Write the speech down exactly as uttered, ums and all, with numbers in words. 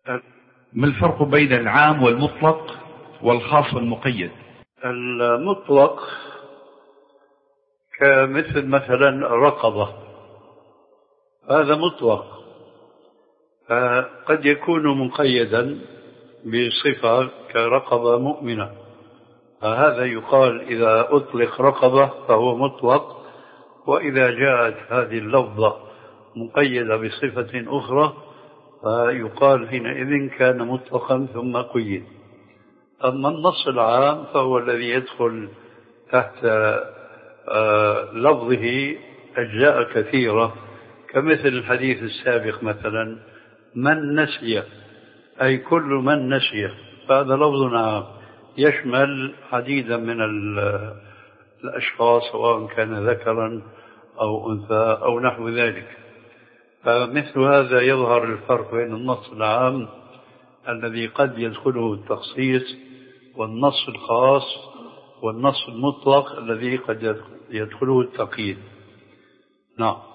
ما الفرق بين العام والمطلق والخاص والمقيد؟ المطلق كمثل مثلا رقبة، هذا مطلق، قد يكون مقيدا بصفة كرقبة مؤمنة، فهذا يقال إذا أطلق رقبة فهو مطلق، وإذا جاءت هذه اللفظة مقيدة بصفة أخرى فيقال حينئذ كان مطلقا ثم قيد. أما النص العام فهو الذي يدخل تحت لفظه أجزاء كثيرة، كمثل الحديث السابق مثلا من نسي، أي كل من نسي، فهذا لفظ عام يشمل عديدا من الأشخاص سواء كان ذكرا أو أنثى أو نحو ذلك. فمثل هذا يظهر الفرق بين النص العام الذي قد يدخله التخصيص والنص الخاص والنص المطلق الذي قد يدخله التقييد. نعم.